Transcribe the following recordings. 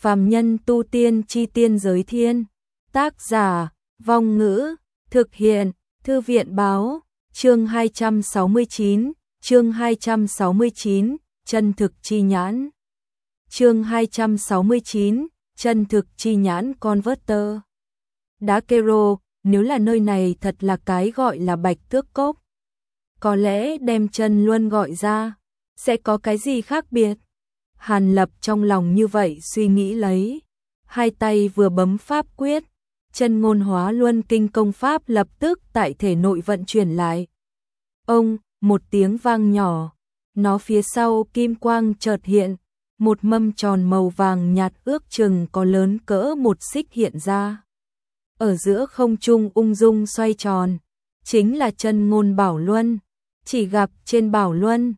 Phàm nhân tu tiên chi tiên giới thiên. Tác giả, Vong Ngữ, thực hiện, Thư viện báo, chương 269, chân thực chi nhãn. Chương 269, chân thực chi nhãn Converter. Đá Kero, nếu là nơi này thật là cái gọi là Bạch Tước Cốc. Có lẽ đem Chân Luân gọi ra, sẽ có cái gì khác biệt? Hàn Lập trong lòng như vậy suy nghĩ lấy. Hai tay vừa bấm pháp quyết, chân ngôn hóa luân kinh công pháp lập tức tại thể nội vận chuyển lại. Ông, một tiếng vang nhỏ, nó phía sau kim quang chợt hiện, một mâm tròn màu vàng nhạt ước chừng có lớn cỡ một xích hiện ra. Ở giữa không trung ung dung xoay tròn, chính là chân ngôn bảo luân. Chỉ gặp trên bảo luân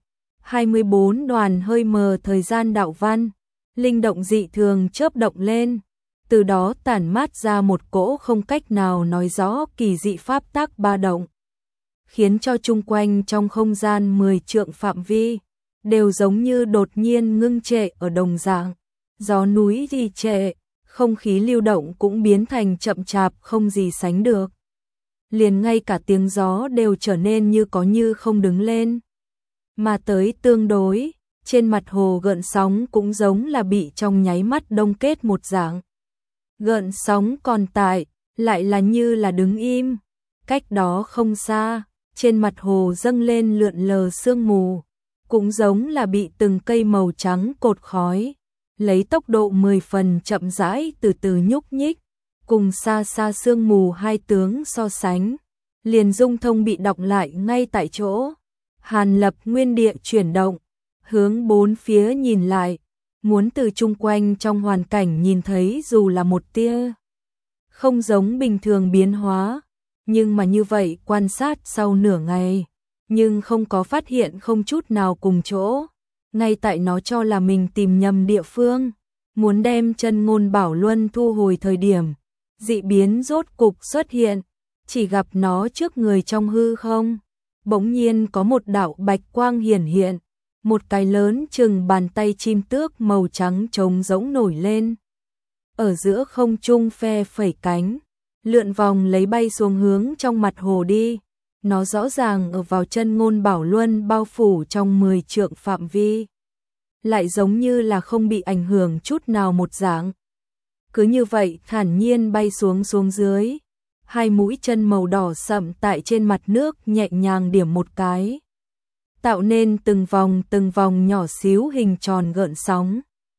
24 đoàn hơi mờ thời gian đạo văn, linh động dị thường chớp động lên, từ đó tản mát ra một cỗ không cách nào nói rõ kỳ dị pháp tắc ba động, khiến cho chung quanh trong không gian 10 trượng phạm vi đều giống như đột nhiên ngưng trệ ở đồng dạng. Gió núi thì trệ, không khí lưu động cũng biến thành chậm chạp không gì sánh được. Liền ngay cả tiếng gió đều trở nên như có như không đứng lên. Mà tới tương đối, trên mặt hồ gợn sóng cũng giống là bị trong nháy mắt đông kết một dạng. Gợn sóng còn tại, lại là như là đứng im. Cách đó không xa, trên mặt hồ dâng lên lượn lờ sương mù, cũng giống là bị từng cây màu trắng cột khói, lấy tốc độ 10 phần chậm rãi từ từ nhúc nhích, cùng xa xa sương mù hai tướng so sánh, liền dung thông bị đọc lại ngay tại chỗ. Hàn Lập nguyên địa chuyển động, hướng bốn phía nhìn lại, muốn từ chung quanh trong hoàn cảnh nhìn thấy dù là một tia không giống bình thường biến hóa, nhưng mà như vậy quan sát sau nửa ngày, nhưng không có phát hiện không chút nào cùng chỗ. Ngay tại nó cho là mình tìm nhầm địa phương, muốn đem chân ngôn bảo luân thu hồi thời điểm, dị biến rốt cục xuất hiện, chỉ gặp nó trước người trong hư không. Bỗng nhiên có một đạo bạch quang hiển hiện, một cái lớn chừng bàn tay chim tước màu trắng trống rỗng nổi lên. Ở giữa không trung phe phẩy cánh, lượn vòng lấy bay xuống hướng trong mặt hồ đi. Nó rõ ràng ở vào chân ngôn bảo luân bao phủ trong 10 trượng phạm vi, lại giống như là không bị ảnh hưởng chút nào một dạng. Cứ như vậy thản nhiên bay xuống dưới. Hai mũi chân màu đỏ sậm tại trên mặt nước nhẹ nhàng điểm một cái, tạo nên từng vòng nhỏ xíu hình tròn gợn sóng.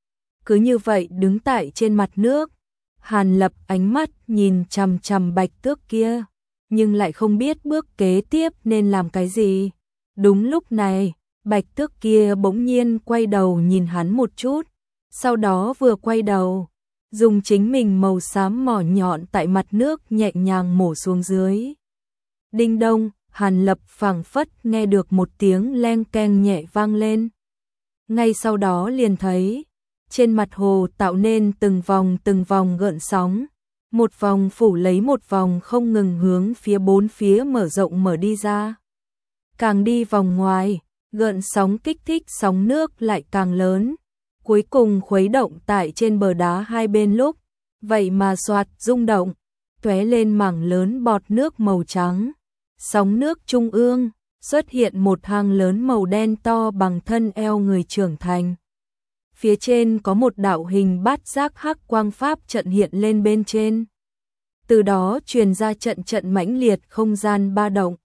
Cứ như vậy đứng tại trên mặt nước, Hàn Lập ánh mắt nhìn chằm chằm bạch tước kia, nhưng lại không biết bước kế tiếp nên làm cái gì. Đúng lúc này, bạch tước kia bỗng nhiên quay đầu nhìn hắn một chút, sau đó vừa quay đầu, dùng chính mình màu xám mỏ nhọn tại mặt nước nhẹ nhàng mổ xuống dưới. Đinh đông, Hàn Lập phảng phất nghe được một tiếng leng keng nhẹ vang lên. Ngay sau đó liền thấy, trên mặt hồ tạo nên từng vòng gợn sóng, một vòng phủ lấy một vòng không ngừng hướng phía bốn phía mở rộng mở đi ra. Càng đi vòng ngoài, gợn sóng kích thích sóng nước lại càng lớn, cuối cùng khuấy động tại trên bờ đá hai bên lúc, vậy mà xoạt rung động, tóe lên mảng lớn bọt nước màu trắng. Sóng nước trung ương, xuất hiện một hang lớn màu đen to bằng thân eo người trưởng thành. Phía trên có một đạo hình bát giác hắc quang pháp trận hiện lên bên trên. Từ đó truyền ra trận mãnh liệt không gian ba động.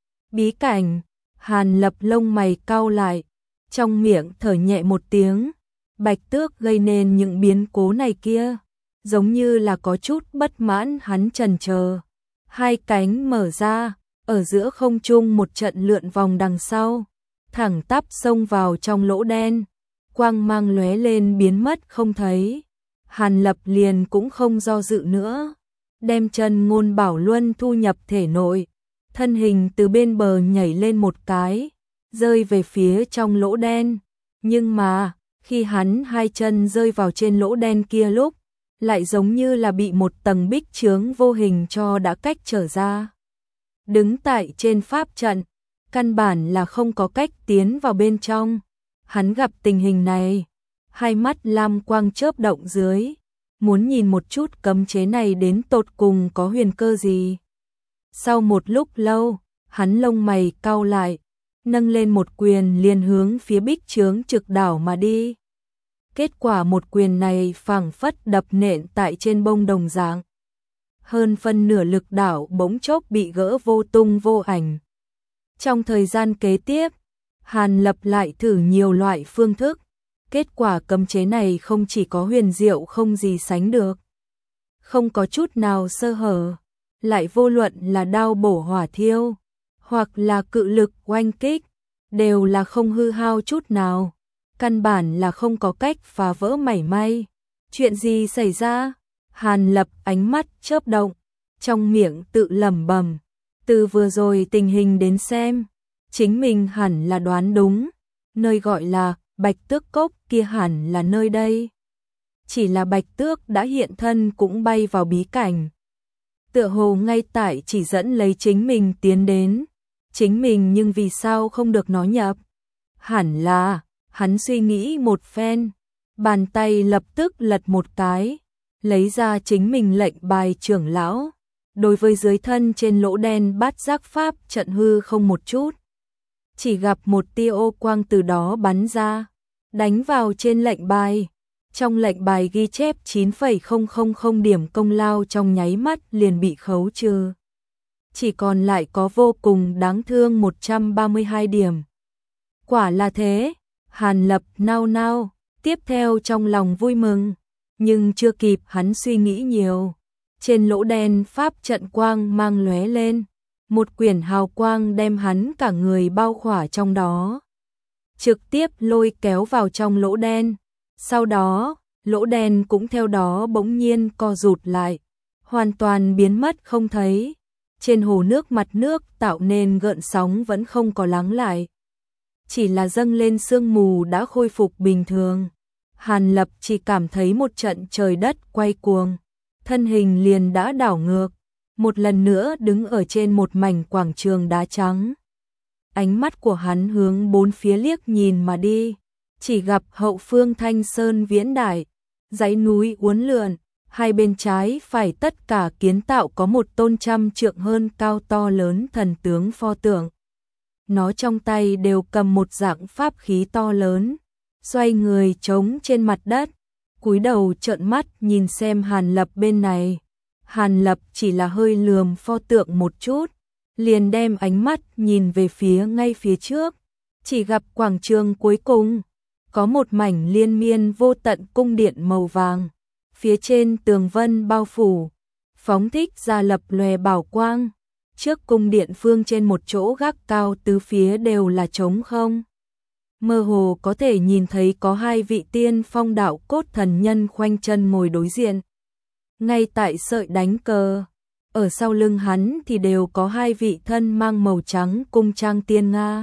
Bí cảnh, Hàn Lập lông mày cau lại, trong miệng thở nhẹ một tiếng. Bạch tước gây nên những biến cố này kia, giống như là có chút bất mãn. Hắn chần chờ, hai cánh mở ra, ở giữa không trung một trận lượn vòng đằng sau, thẳng tắp xông vào trong lỗ đen, quang mang lóe lên biến mất không thấy. Hàn Lập liền cũng không do dự nữa, đem chân ngôn bảo luân thu nhập thể nội, thân hình từ bên bờ nhảy lên một cái, rơi về phía trong lỗ đen. Nhưng mà khi hắn hai chân rơi vào trên lỗ đen kia lúc, lại giống như là bị một tầng bích chướng vô hình cho đã cách trở ra. Đứng tại trên pháp trận, căn bản là không có cách tiến vào bên trong. Hắn gặp tình hình này, hai mắt lam quang chớp động dưới, muốn nhìn một chút cấm chế này đến tột cùng có huyền cơ gì. Sau một lúc lâu, hắn lông mày cau lại, nâng lên một quyền liền hướng phía bích chướng trực đảo mà đi. Kết quả một quyền này phảng phất đập nện tại trên bông đồng dạng. Hơn phân nửa lực đảo bỗng chốc bị gỡ vô tung vô ảnh. Trong thời gian kế tiếp, Hàn Lập lại thử nhiều loại phương thức. Kết quả cấm chế này không chỉ có huyền diệu không gì sánh được. Không có chút nào sơ hở. Lại vô luận là đao bổ hỏa thiêu, hoặc là cự lực oanh kích, đều là không hư hao chút nào. Căn bản là không có cách phá vỡ mảy may. Chuyện gì xảy ra? Hàn Lập ánh mắt chớp động, trong miệng tự lẩm bẩm. Từ vừa rồi tình hình đến xem, chính mình hẳn là đoán đúng. Nơi gọi là Bạch Tước Cốc kia hẳn là nơi đây. Chỉ là Bạch Tước đã hiện thân cũng bay vào bí cảnh. Tựa hồ ngay tại chỉ dẫn lấy chính mình tiến đến. Chính mình nhưng vì sao không được nó nhập? Hẳn là, hắn suy nghĩ một phen, bàn tay lập tức lật một cái, lấy ra chính mình lệnh bài trưởng lão. Đối với dưới thân trên lỗ đen bát giác pháp trận hư không một chút. Chỉ gặp một tia ô quang từ đó bắn ra, đánh vào trên lệnh bài. Trong lệnh bài ghi chép 9,000 điểm công lao trong nháy mắt liền bị khấu trừ. Chỉ còn lại có vô cùng đáng thương 132 điểm. Quả là thế, Hàn Lập nao nao, tiếp theo trong lòng vui mừng, nhưng chưa kịp hắn suy nghĩ nhiều. Trên lỗ đen pháp trận quang mang lóe lên, một quyển hào quang đem hắn cả người bao khỏa trong đó. Trực tiếp lôi kéo vào trong lỗ đen. Sau đó, lỗ đen cũng theo đó bỗng nhiên co rụt lại, hoàn toàn biến mất không thấy. Trên hồ nước mặt nước tạo nên gợn sóng vẫn không có lắng lại. Chỉ là dâng lên sương mù đã khôi phục bình thường. Hàn Lập chỉ cảm thấy một trận trời đất quay cuồng. Thân hình liền đã đảo ngược. Một lần nữa đứng ở trên một mảnh quảng trường đá trắng. Ánh mắt của hắn hướng bốn phía liếc nhìn mà đi. Chỉ gặp hậu phương Thanh Sơn viễn đại, dãy núi uốn lượn, hai bên trái phải tất cả kiến tạo có một tôn 100 trượng hơn cao to lớn thần tướng pho tượng. Nó trong tay đều cầm một dạng pháp khí to lớn, xoay người trống trên mặt đất, cúi đầu trợn mắt nhìn xem Hàn Lập bên này. Hàn Lập chỉ là hơi lườm pho tượng một chút, liền đem ánh mắt nhìn về phía ngay phía trước, chỉ gặp quảng trường cuối cùng có một mảnh liên miên vô tận cung điện màu vàng, phía trên tường vân bao phủ, phóng thích ra lập lòe bảo quang. Trước cung điện phương trên một chỗ gác cao tứ phía đều là trống không. Mơ hồ có thể nhìn thấy có hai vị tiên phong đạo cốt thần nhân khoanh chân ngồi đối diện. Ngay tại sợi đánh cờ, ở sau lưng hắn thì đều có hai vị thân mang màu trắng cung trang tiên Nga.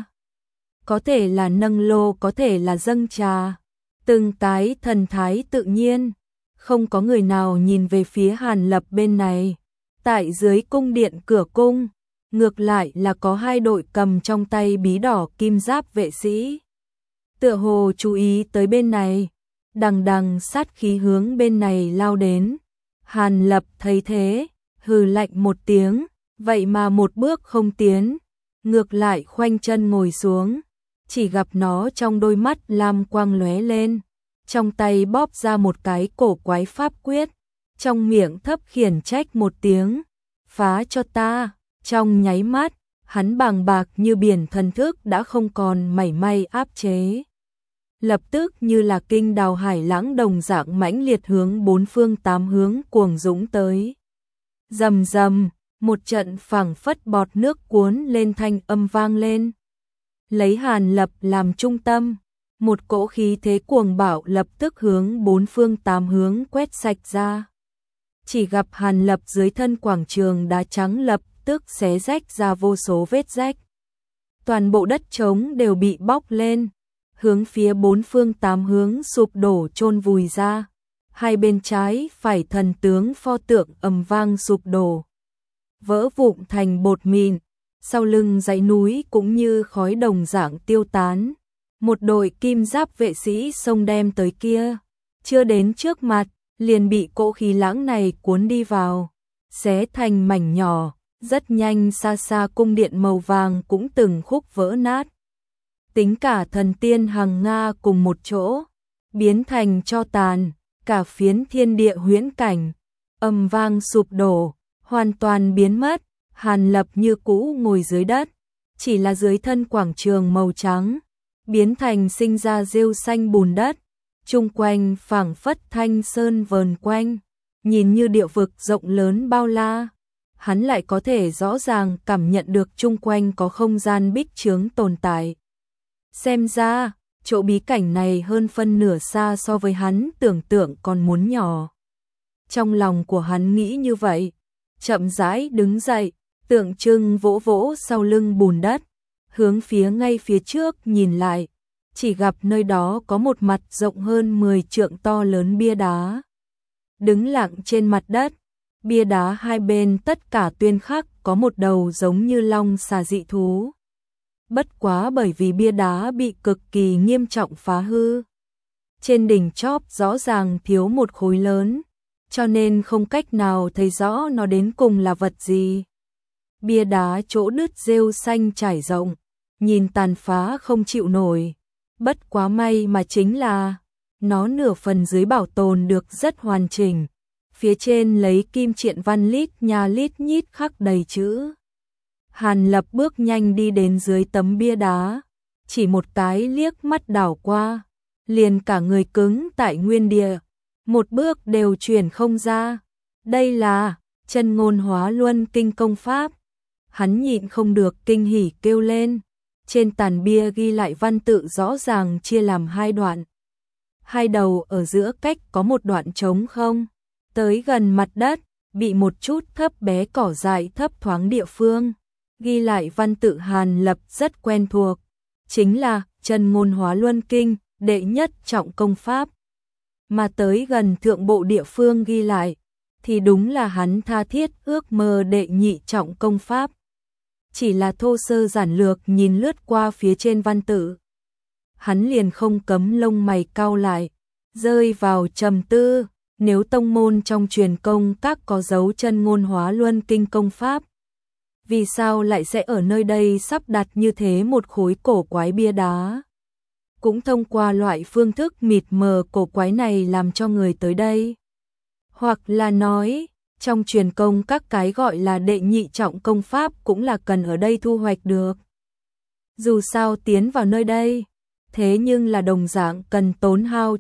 Có thể là nâng lô, có thể là dâng trà. Từng cái thần thái tự nhiên, không có người nào nhìn về phía Hàn Lập bên này. Tại dưới cung điện cửa cung, ngược lại là có hai đội cầm trong tay bí đỏ kim giáp vệ sĩ. Tựa hồ chú ý tới bên này, đằng đằng sát khí hướng bên này lao đến. Hàn Lập thấy thế, hừ lạnh một tiếng, vậy mà một bước không tiến, ngược lại khoanh chân ngồi xuống. Chỉ gặp nó trong đôi mắt lam quang lóe lên, trong tay bóp ra một cái cổ quái pháp quyết, trong miệng thấp khiển trách một tiếng, phá cho ta. Trong nháy mắt, hắn bàng bạc như biển thần thức đã không còn mảy may áp chế. Lập tức như là kinh đào hải lãng đồng dạng mãnh liệt hướng bốn phương tám hướng cuồng dũng tới. Rầm rầm, một trận phảng phất bọt nước cuốn lên thanh âm vang lên. Lấy Hàn Lập làm trung tâm, một cỗ khí thế cuồng bạo lập tức hướng bốn phương tám hướng quét sạch ra. Chỉ gặp Hàn Lập dưới thân quảng trường đá trắng lập tức xé rách ra vô số vết rách. Toàn bộ đất trống đều bị bóc lên, hướng phía bốn phương tám hướng sụp đổ chôn vùi ra. Hai bên trái phải thần tướng pho tượng ầm vang sụp đổ, vỡ vụn thành bột mịn, sau lưng dãy núi cũng như khói đồng dạng tiêu tán. một đội kim giáp vệ sĩ xông đem tới kia, chưa đến trước mặt, liền bị cỗ khí lãng này cuốn đi vào, xé thành mảnh nhỏ, rất nhanh xa xa cung điện màu vàng cũng từng khúc vỡ nát. Tính cả thần tiên hàng Nga cùng một chỗ, biến thành tro tàn, cả phiến thiên địa huyễn cảnh, ầm vang sụp đổ, hoàn toàn biến mất. Hàn Lập như cũ ngồi dưới đất, chỉ là dưới thân quảng trường màu trắng, biến thành sinh ra rêu xanh bùn đất, chung quanh phảng phất thanh sơn vờn quanh, nhìn như địa vực rộng lớn bao la. Hắn lại có thể rõ ràng cảm nhận được chung quanh có không gian bích chướng tồn tại. Xem ra, chỗ bí cảnh này hơn phân nửa xa so với hắn tưởng tượng còn muốn nhỏ. Trong lòng của hắn nghĩ như vậy, chậm rãi đứng dậy, tượng trưng vỗ vỗ sau lưng bùn đất, hướng phía ngay phía trước nhìn lại, chỉ gặp nơi đó có một mặt rộng hơn 10 trượng to lớn bia đá. Đứng lặng trên mặt đất, bia đá hai bên tất cả tuyên khắc có một đầu giống như long xà dị thú. Bất quá bởi vì bia đá bị cực kỳ nghiêm trọng phá hư. Trên đỉnh chóp rõ ràng thiếu một khối lớn, cho nên không cách nào thấy rõ nó đến cùng là vật gì. Bia đá chỗ đứt rêu xanh trải rộng, nhìn tàn phá không chịu nổi. Bất quá may mà chính là, nó nửa phần dưới bảo tồn được rất hoàn chỉnh. Phía trên lấy kim triện văn lít nha lít nhít khắc đầy chữ. Hàn Lập bước nhanh đi đến dưới tấm bia đá, chỉ một cái liếc mắt đảo qua, liền cả người cứng tại nguyên địa, một bước đều chuyển không ra. Đây là Chân Ngôn Hóa Luân Kinh công pháp. Hắn nhịn không được kinh hỉ kêu lên. Trên tàn bia ghi lại văn tự rõ ràng chia làm hai đoạn. Hai đầu ở giữa cách có một đoạn trống không, tới gần mặt đất, bị một chút thấp bé cỏ dại thấp thoáng địa phương. Ghi lại văn tự Hàn Lập rất quen thuộc, chính là Chân Ngôn Hóa Luân Kinh, đệ nhất trọng công pháp. Mà tới gần thượng bộ địa phương ghi lại, thì đúng là hắn tha thiết ước mơ đệ nhị trọng công pháp. Chỉ là thô sơ giản lược nhìn lướt qua phía trên văn tự, hắn liền không cấm lông mày cau lại, rơi vào trầm tư. Nếu tông môn trong truyền công các có dấu Chân Ngôn Hóa Luân Kinh công pháp, vì sao lại sẽ ở nơi đây sắp đặt như thế một khối cổ quái bia đá? Cũng thông qua loại phương thức mịt mờ cổ quái này làm cho người tới đây. Hoặc là nói, trong truyền công các cái gọi là đệ nhị trọng công pháp cũng là cần ở đây thu hoạch được. Dù sao tiến vào nơi đây, thế nhưng là đồng dạng cần tốn hao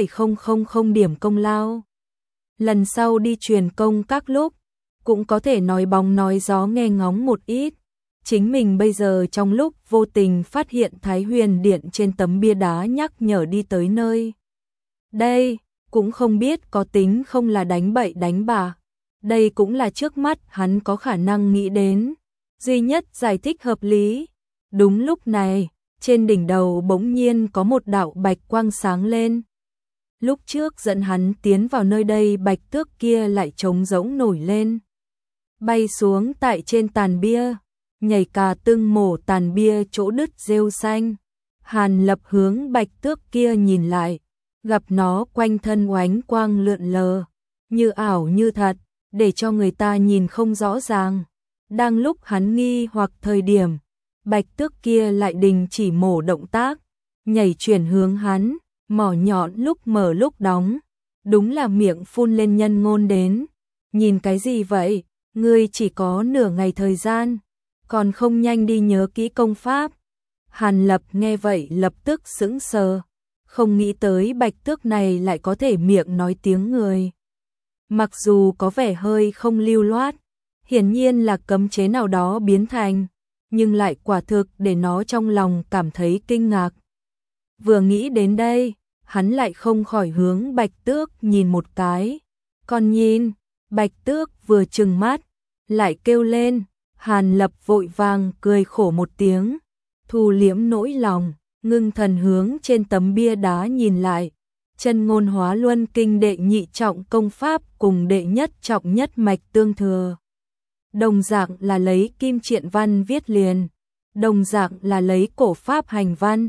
9,000 điểm công lao. Lần sau đi truyền công các lúc, cũng có thể nói bóng nói gió nghe ngóng một ít. Chính mình bây giờ trong lúc vô tình phát hiện Thái Huyền Điện trên tấm bia đá nhắc nhở đi tới nơi. Đây, cũng không biết có tính không là đánh bậy đánh bạ. Đây cũng là trước mắt hắn có khả năng nghĩ đến. Duy nhất giải thích hợp lý. Đúng lúc này, trên đỉnh đầu bỗng nhiên có một đạo bạch quang sáng lên. Lúc trước dẫn hắn tiến vào nơi đây bạch tước kia lại trống rỗng nổi lên. Bay xuống tại trên tàn bia, nhảy cả tưng mổ tàn bia chỗ đứt rêu xanh. Hàn Lập hướng bạch tước kia nhìn lại, gặp nó quanh thân oánh quang lượn lờ, như ảo như thật, để cho người ta nhìn không rõ ràng. Đang lúc hắn nghi hoặc thời điểm, bạch tước kia lại đình chỉ mổ động tác, nhảy chuyển hướng hắn, mỏ nhọn lúc mở lúc đóng. Đúng là miệng phun lên nhân ngôn đến. Nhìn cái gì vậy? Ngươi chỉ có nửa ngày thời gian, còn không nhanh đi nhớ kỹ công pháp. Hàn Lập nghe vậy lập tức sững sờ, không nghĩ tới bạch tước này lại có thể miệng nói tiếng người. Mặc dù có vẻ hơi không lưu loát, hiển nhiên là cấm chế nào đó biến thành, nhưng lại quả thực để nó trong lòng cảm thấy kinh ngạc. Vừa nghĩ đến đây, hắn lại không khỏi hướng bạch tước nhìn một cái. Còn nhìn, bạch tước vừa trừng mắt, lại kêu lên. Hàn Lập vội vàng cười khổ một tiếng, thu liễm nỗi lòng, ngưng thần hướng trên tấm bia đá nhìn lại. Chân Ngôn Hóa Luân Kinh đệ nhị trọng công pháp cùng đệ nhất trọng nhất mạch tương thừa. Đồng dạng là lấy kim triện văn viết liền, đồng dạng là lấy cổ pháp hành văn,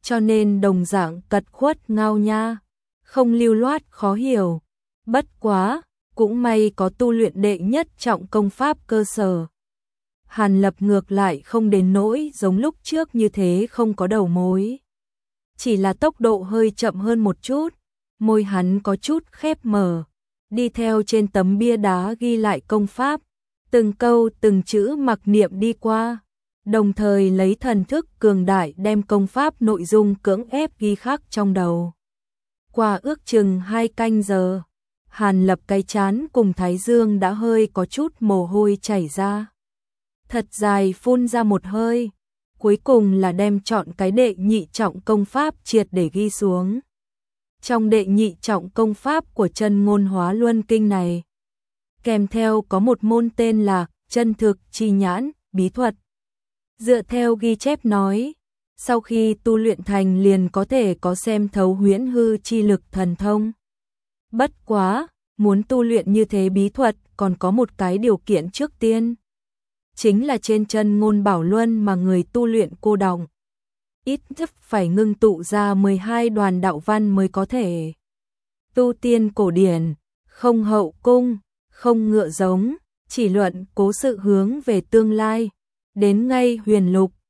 cho nên đồng dạng cật khuất ngao nha, không lưu loát khó hiểu. Bất quá, cũng may có tu luyện đệ nhất trọng công pháp cơ sở. Hàn Lập ngược lại không đến nỗi giống lúc trước như thế không có đầu mối. Chỉ là tốc độ hơi chậm hơn một chút, môi hắn có chút khép mở, đi theo trên tấm bia đá ghi lại công pháp, từng câu từng chữ mặc niệm đi qua, đồng thời lấy thần thức cường đại đem công pháp nội dung cưỡng ép ghi khắc trong đầu. Qua ước chừng 2 canh giờ, Hàn Lập cái chán cùng thái dương đã hơi có chút mồ hôi chảy ra. Thật dài phun ra một hơi, cuối cùng là đem chọn cái đệ nhị trọng công pháp triệt để ghi xuống. Trong đệ nhị trọng công pháp của chân ngôn hóa luân kinh này, kèm theo có một môn tên là chân thực chi nhãn bí thuật. Dựa theo ghi chép nói, sau khi tu luyện thành liền có thể có xem thấu huyễn hư chi lực thần thông. Bất quá, muốn tu luyện như thế bí thuật còn có một cái điều kiện trước tiên. Chính là trên chân ngôn bảo luân mà người tu luyện cô đọng. Ít nhất phải ngưng tụ ra 12 đoàn đạo văn mới có thể. Tu tiên cổ điển, không hậu cung, không ngựa giống, chỉ luận cố sự hướng về tương lai. Đến ngay huyền lục,